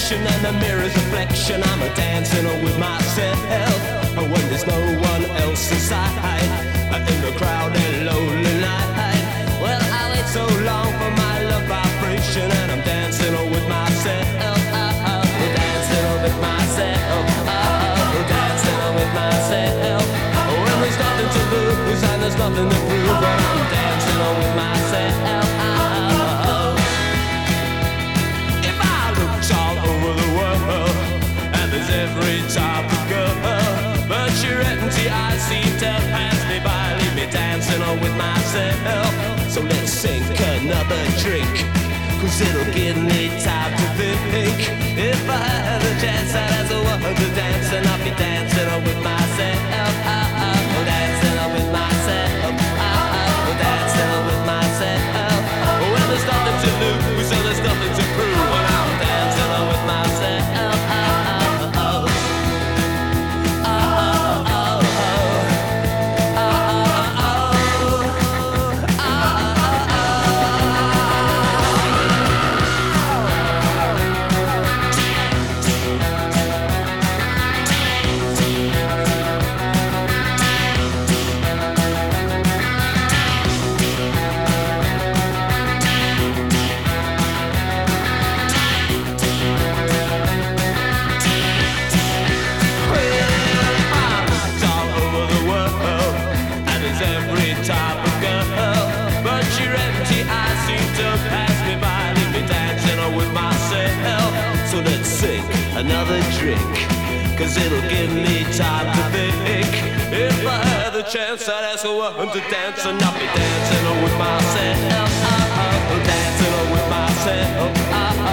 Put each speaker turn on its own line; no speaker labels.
direction and the mirror's reflection. I'm a dancing with myself when there's no one else inside. In the crowded lonely night. Well, I wait so long for my love vibration, and I'm dancing with myself. Dancing with myself. Dancing with myself. When there's nothing to lose and there's nothing to prove, but I'm dancing with myself. If I looked all over the world and there's every type of girl, but you're empty, I seem to pass me by. Leave me dancing with myself. So let's sink another drink, 'cause it'll give me time to think. If I had a chance, I'd ask a woman to dance, and I'll be dancing with myself. Dancing with myself. Dancing with myself. Well, there's nothing to lose, so there's nothing to prove, and I'm dancing with myself. Another drink, 'cause it'll give me time to think. If I had the chance, I'd ask a woman to dance, and I'll be dancing with myself. Dancing with myself.